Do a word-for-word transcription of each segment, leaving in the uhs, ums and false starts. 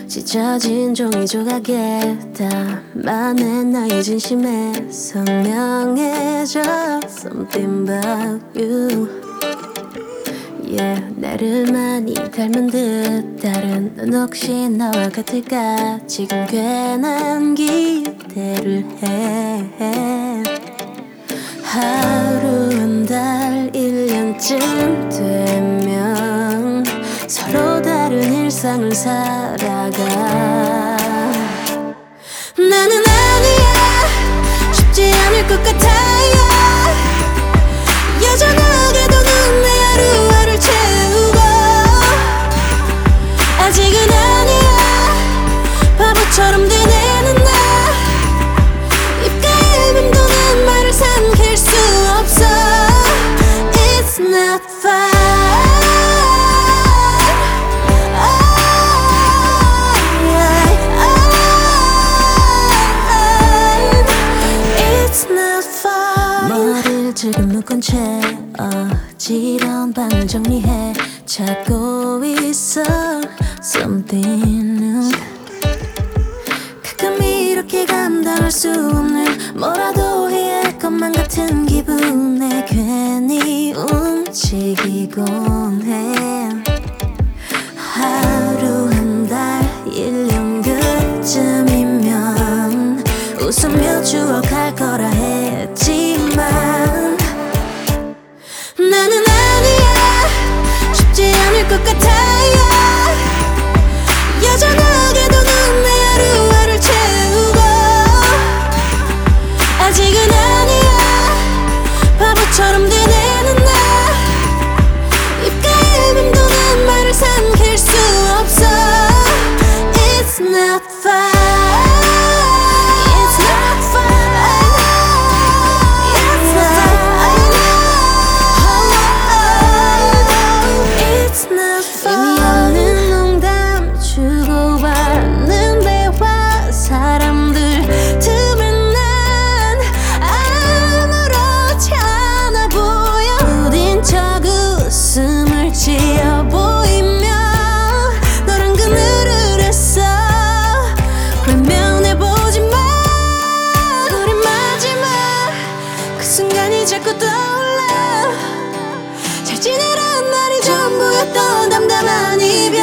찢어진 종이 조각에 담아내 너의 진심에 선명해져 Something about you. Yeah, 나를 많이 닮은 듯 다른 넌 혹시 나와 같을까. 지금 괜한 기대를 해. 하루 한 달 일 년쯤 되면 서로 다른 일상을 살아가. 나는 아니야 쉽지 않을 것 같아요. 여전하게도 넌 내 하루하루를 채우고 아직은 아니야 바보처럼 되뇌는 나. 입가에 맴도는 말을 삼킬 수 없어. It's not fine. 머리를 지금 묶은 채 어지러운 방을 정리해 찾고 있어 Something new. 가끔 이렇게 감당할 수 없는 뭐라도 해야 할 것만 같은 기분에 괜히 움직이곤 해. 하루 한 달 일 년 그쯤이면 웃으며 추억할 거라 했지만 나는 아니야 쉽지 않을 것 같아요. 여전하게도 넌 내 하루하루를 채우고 아직은 아니야 바보처럼 되뇌는 나. 입가에 맴도는 말을 삼킬 수 없어. It's not fine. 지어 보이며 너랑 그늘을 했어. 외면해보지마. 우리 마지막 그 순간이 자꾸 떠올라. 잘 지내라는 말이 전부였던 담담한 이별.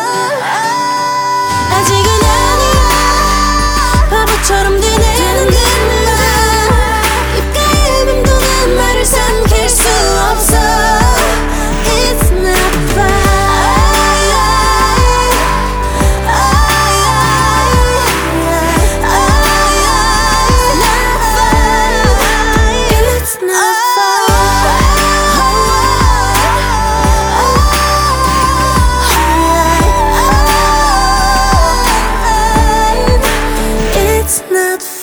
아직은 아니야 바보처럼 되뇌는 그만. 입가에 맴도는 말을 삼킬 수 없어. Not